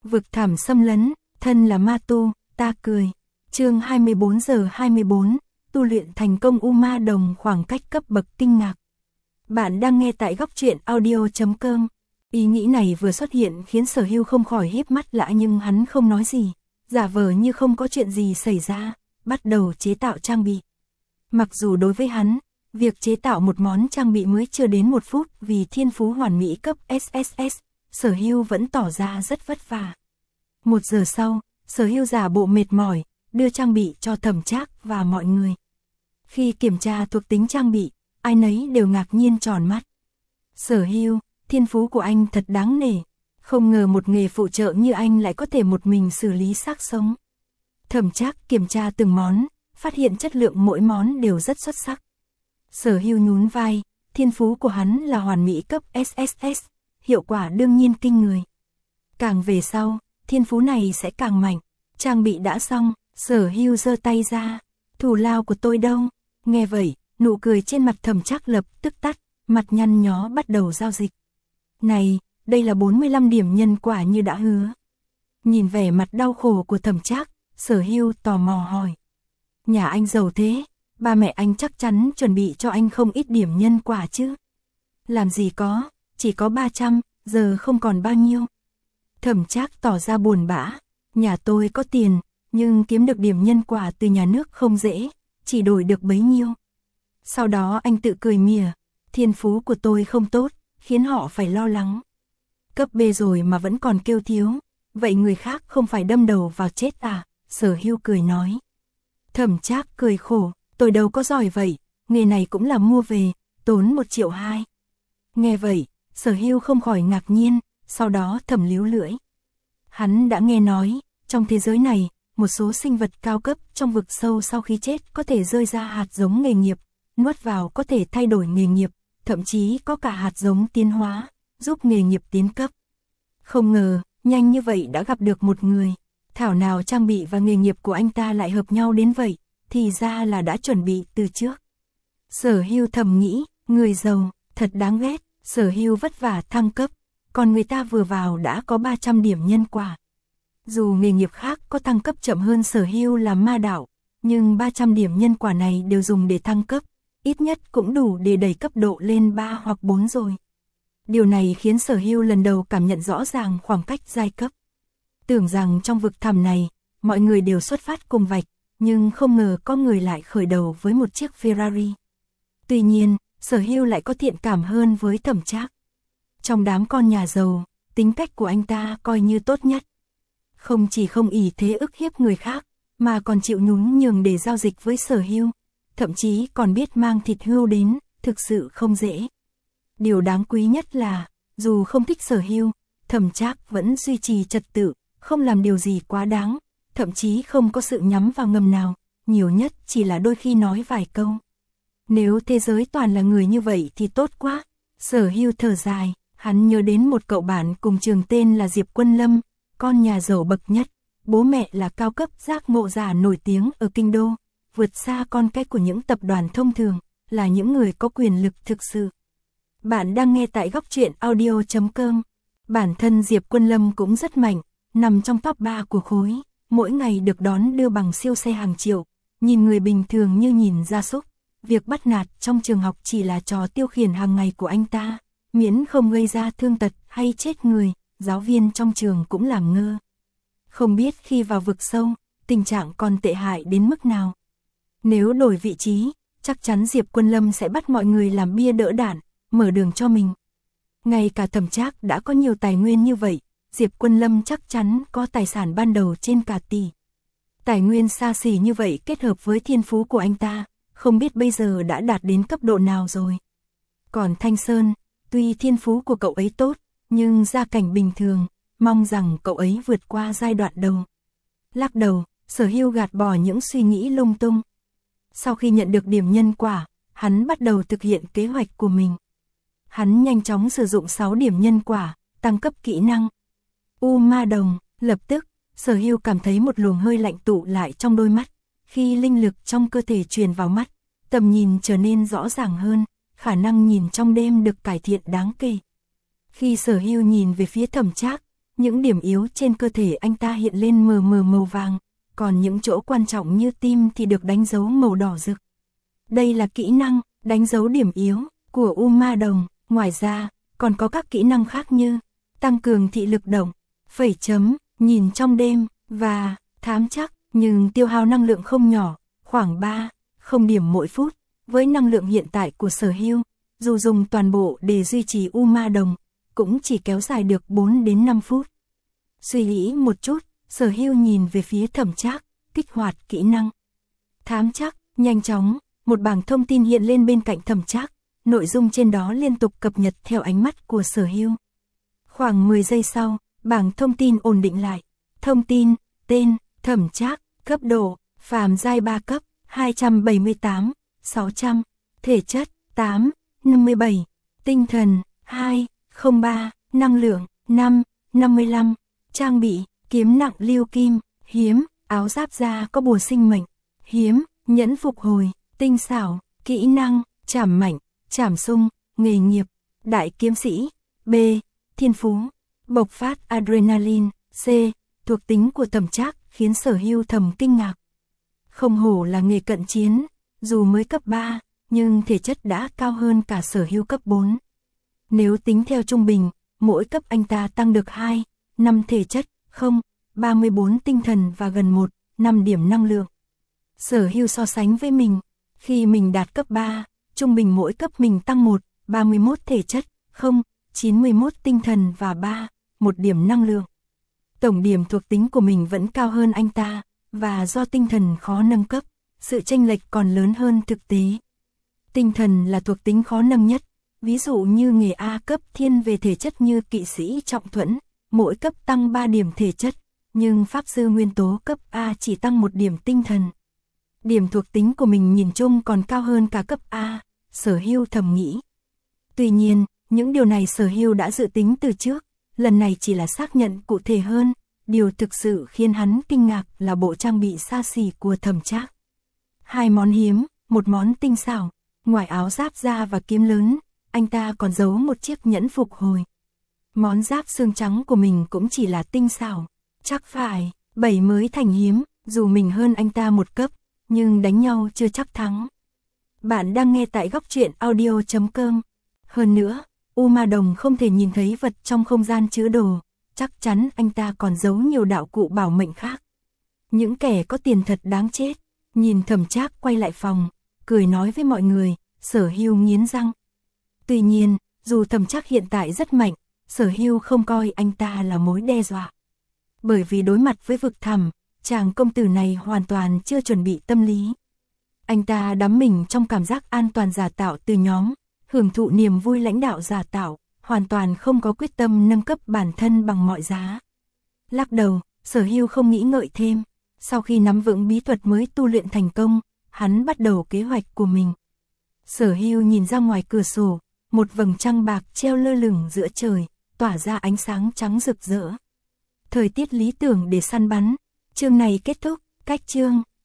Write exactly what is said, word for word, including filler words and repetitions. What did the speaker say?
Vực thẳm xâm lấn, thân là ma tu, ta cười. Chương hai mươi bốn giờ hai mươi bốn, tu luyện thành công U Ma Đồng khoảng cách cấp bậc kinh ngạc. Bạn đang nghe tại góc truyện audio chấm com. Ý nghĩ này vừa xuất hiện khiến Sở Hưu không khỏi híp mắt lại, nhưng hắn không nói gì, giả vờ như không có chuyện gì xảy ra, bắt đầu chế tạo trang bị. Mặc dù đối với hắn, việc chế tạo một món trang bị mới chưa đến một phút vì thiên phú hoàn mỹ cấp ét ét ét, Sở Hưu vẫn tỏ ra rất vất vả. Một giờ sau, Sở Hưu giả bộ mệt mỏi, đưa trang bị cho Thẩm Trác và mọi người. Khi kiểm tra thuộc tính trang bị, ai nấy đều ngạc nhiên tròn mắt. Sở Hưu, thiên phú của anh thật đáng nể, không ngờ một nghề phụ trợ như anh lại có thể một mình xử lý xác sống. Thẩm Trác kiểm tra từng món, phát hiện chất lượng mỗi món đều rất xuất sắc. Sở Hưu nhún vai, thiên phú của hắn là hoàn mỹ cấp ét ét ét, hiệu quả đương nhiên kinh người. Càng về sau, thiên phú này sẽ càng mạnh. Trang bị đã xong, Sở Hưu giơ tay ra, thù lao của tôi đâu? Nghe vậy, nụ cười trên mặt Thẩm Trác lập tức tắt, mặt nhăn nhó bắt đầu giao dịch. Này, đây là bốn mươi lăm điểm nhân quả như đã hứa. Nhìn vẻ mặt đau khổ của Thẩm Trác, Sở Hưu tò mò hỏi. Nhà anh giàu thế, ba mẹ anh chắc chắn chuẩn bị cho anh không ít điểm nhân quả chứ? Làm gì có, chỉ có ba trăm, giờ không còn bao nhiêu. Thẩm Trác tỏ ra buồn bã, nhà tôi có tiền, nhưng kiếm được điểm nhân quả từ nhà nước không dễ, chỉ đổi được bấy nhiêu. Sau đó anh tự cười mỉa, thiên phú của tôi không tốt, khiến họ phải lo lắng. Cấp B rồi mà vẫn còn kêu thiếu, vậy người khác không phải đâm đầu vào chết à? Sở Hưu cười nói. Thẩm Trác cười khổ, tôi đâu có giỏi vậy, nghề này cũng là mua về, tốn một triệu hai. Nghe vậy, Sở Hưu không khỏi ngạc nhiên, sau đó thầm líu lưỡi. Hắn đã nghe nói, trong thế giới này, một số sinh vật cao cấp trong vực sâu sau khi chết có thể rơi ra hạt giống nghề nghiệp, nuốt vào có thể thay đổi nghề nghiệp, thậm chí có cả hạt giống tiến hóa, giúp nghề nghiệp tiến cấp. Không ngờ, nhanh như vậy đã gặp được một người, thảo nào trang bị và nghề nghiệp của anh ta lại hợp nhau đến vậy, thì ra là đã chuẩn bị từ trước. Sở Hưu thầm nghĩ, người giàu, thật đáng ghét. Sở Hưu vất vả thăng cấp, còn người ta vừa vào đã có ba trăm điểm nhân quả. Dù nghề nghiệp khác có thăng cấp chậm hơn Sở Hưu làm ma đạo, nhưng ba trăm điểm nhân quả này đều dùng để thăng cấp, ít nhất cũng đủ để đẩy cấp độ lên ba hoặc bốn rồi. Điều này khiến Sở Hưu lần đầu cảm nhận rõ ràng khoảng cách giai cấp. Tưởng rằng trong vực thẳm này, mọi người đều xuất phát cùng vạch, nhưng không ngờ có người lại khởi đầu với một chiếc Ferrari. Tuy nhiên, Sở Hưu lại có thiện cảm hơn với Thẩm Trác. Trong đám con nhà giàu, tính cách của anh ta coi như tốt nhất. Không chỉ không ỷ thế ức hiếp người khác, mà còn chịu nhún nhường để giao dịch với Sở Hưu, thậm chí còn biết mang thịt hươu đến, thực sự không dễ. Điều đáng quý nhất là, dù không thích Sở Hưu, Thẩm Trác vẫn duy trì trật tự, không làm điều gì quá đáng, thậm chí không có sự nhắm vào ngầm nào, nhiều nhất chỉ là đôi khi nói vài câu. Nếu thế giới toàn là người như vậy thì tốt quá. Sở Hưu thở dài, hắn nhớ đến một cậu bạn cùng trường tên là Diệp Quân Lâm, con nhà giàu bậc nhất, bố mẹ là cao cấp giác ngộ giả nổi tiếng ở Kinh Đô, vượt xa con cái của những tập đoàn thông thường, là những người có quyền lực thực sự. Bạn đang nghe tại góc truyện audio chấm com. Bản thân Diệp Quân Lâm cũng rất mạnh, nằm trong top ba của khối, mỗi ngày được đón đưa bằng siêu xe hàng triệu, nhìn người bình thường như nhìn gia súc. Việc bắt nạt trong trường học chỉ là trò tiêu khiển hàng ngày của anh ta, miễn không gây ra thương tật hay chết người, giáo viên trong trường cũng làm ngơ. Không biết khi vào vực sâu, tình trạng còn tệ hại đến mức nào. Nếu đổi vị trí, chắc chắn Diệp Quân Lâm sẽ bắt mọi người làm bia đỡ đạn, mở đường cho mình. Ngay cả Thẩm Trác đã có nhiều tài nguyên như vậy, Diệp Quân Lâm chắc chắn có tài sản ban đầu trên cả tỷ. Tài nguyên xa xỉ như vậy kết hợp với thiên phú của anh ta, không biết bây giờ đã đạt đến cấp độ nào rồi. Còn Thanh Sơn, tuy thiên phú của cậu ấy tốt, nhưng gia cảnh bình thường, mong rằng cậu ấy vượt qua giai đoạn đầu. Lắc đầu, Sở Hưu gạt bỏ những suy nghĩ lung tung. Sau khi nhận được điểm nhân quả, hắn bắt đầu thực hiện kế hoạch của mình. Hắn nhanh chóng sử dụng sáu điểm nhân quả, tăng cấp kỹ năng U Ma Đồng. Lập tức, Sở Hưu cảm thấy một luồng hơi lạnh tụ lại trong đôi mắt. Khi linh lực trong cơ thể truyền vào mắt, tầm nhìn trở nên rõ ràng hơn, khả năng nhìn trong đêm được cải thiện đáng kể. Khi Sở Hưu nhìn về phía Thẩm Trác, những điểm yếu trên cơ thể anh ta hiện lên mờ mờ màu vàng, còn những chỗ quan trọng như tim thì được đánh dấu màu đỏ rực. Đây là kỹ năng đánh dấu điểm yếu của U Ma Đồng. Ngoài ra, còn có các kỹ năng khác như tăng cường thị lực động, phẩy chấm, nhìn trong đêm và thám chắc, nhưng tiêu hao năng lượng không nhỏ, khoảng ba phẩy không điểm mỗi phút. Với năng lượng hiện tại của Sở Hưu, dù dùng toàn bộ để duy trì U Ma Đồng, cũng chỉ kéo dài được bốn đến năm phút. Suy nghĩ một chút, Sở Hưu nhìn về phía Thẩm Trác, kích hoạt kỹ năng thám chắc. Nhanh chóng, một bảng thông tin hiện lên bên cạnh Thẩm Trác, nội dung trên đó liên tục cập nhật theo ánh mắt của Sở Hưu. Khoảng mười giây sau, bảng thông tin ổn định lại. Thông tin: tên, Thẩm Trác, cấp độ, phàm giai ba cấp, hai trăm bảy mươi tám, sáu trăm, thể chất, tám, năm mươi bảy, tinh thần, hai, không ba, năng lượng, năm, năm mươi lăm, trang bị, kiếm nặng lưu kim, hiếm, áo giáp da có bùa sinh mệnh, hiếm, nhẫn phục hồi, tinh xảo, kỹ năng, trảm mạnh, trảm xung, nghề nghiệp, đại kiếm sĩ, B, thiên phú, bộc phát adrenaline, C, thuộc tính của Thẩm Trác khiến Sở Hưu thầm kinh ngạc. Không hổ là nghề cận chiến, dù mới cấp ba, nhưng thể chất đã cao hơn cả Sở Hưu cấp bốn. Nếu tính theo trung bình, mỗi cấp anh ta tăng được hai, năm thể chất, không, ba mươi bốn tinh thần và gần một, năm điểm năng lượng. Sở Hưu so sánh với mình, khi mình đạt cấp ba, trung bình mỗi cấp mình tăng một, ba mươi mốt thể chất, không, chín mươi mốt tinh thần và ba, một điểm năng lượng. Tổng điểm thuộc tính của mình vẫn cao hơn anh ta, và do tinh thần khó nâng cấp, sự chênh lệch còn lớn hơn thực tế. Tinh thần là thuộc tính khó nâng nhất, ví dụ như nghề A cấp thiên về thể chất như kỵ sĩ trọng thuẫn, mỗi cấp tăng ba điểm thể chất, nhưng pháp sư nguyên tố cấp A chỉ tăng một điểm tinh thần. Điểm thuộc tính của mình nhìn chung còn cao hơn cả cấp A, Sở Hưu thầm nghĩ. Tuy nhiên, những điều này Sở Hưu đã dự tính từ trước, lần này chỉ là xác nhận cụ thể hơn. Điều thực sự khiến hắn kinh ngạc là bộ trang bị xa xỉ của Thẩm Trác. Hai món hiếm, một món tinh xảo, ngoài áo giáp da và kiếm lớn, anh ta còn giấu một chiếc nhẫn phục hồi. Món giáp xương trắng của mình cũng chỉ là tinh xảo, chắc phải, bảy mới thành hiếm, dù mình hơn anh ta một cấp, nhưng đánh nhau chưa chắc thắng. Bạn đang nghe tại góc truyện audio chấm com. Hơn nữa, U Ma Đồng không thể nhìn thấy vật trong không gian chứa đồ, chắc chắn anh ta còn giấu nhiều đạo cụ bảo mệnh khác. Những kẻ có tiền thật đáng chết. Nhìn Thẩm Trác quay lại phòng, cười nói với mọi người, Sở Hưu nghiến răng. Tuy nhiên, dù Thẩm Trác hiện tại rất mạnh, Sở Hưu không coi anh ta là mối đe dọa. Bởi vì đối mặt với vực thẳm, chàng công tử này hoàn toàn chưa chuẩn bị tâm lý. Anh ta đắm mình trong cảm giác an toàn giả tạo từ nhóm, hưởng thụ niềm vui lãnh đạo giả tạo, hoàn toàn không có quyết tâm nâng cấp bản thân bằng mọi giá. Lắc đầu, Sở Hưu không nghĩ ngợi thêm. Sau khi nắm vững bí thuật mới tu luyện thành công, hắn bắt đầu kế hoạch của mình. Sở Hưu nhìn ra ngoài cửa sổ, một vầng trăng bạc treo lơ lửng giữa trời, tỏa ra ánh sáng trắng rực rỡ. Thời tiết lý tưởng để săn bắn. Chương này kết thúc, cách chương.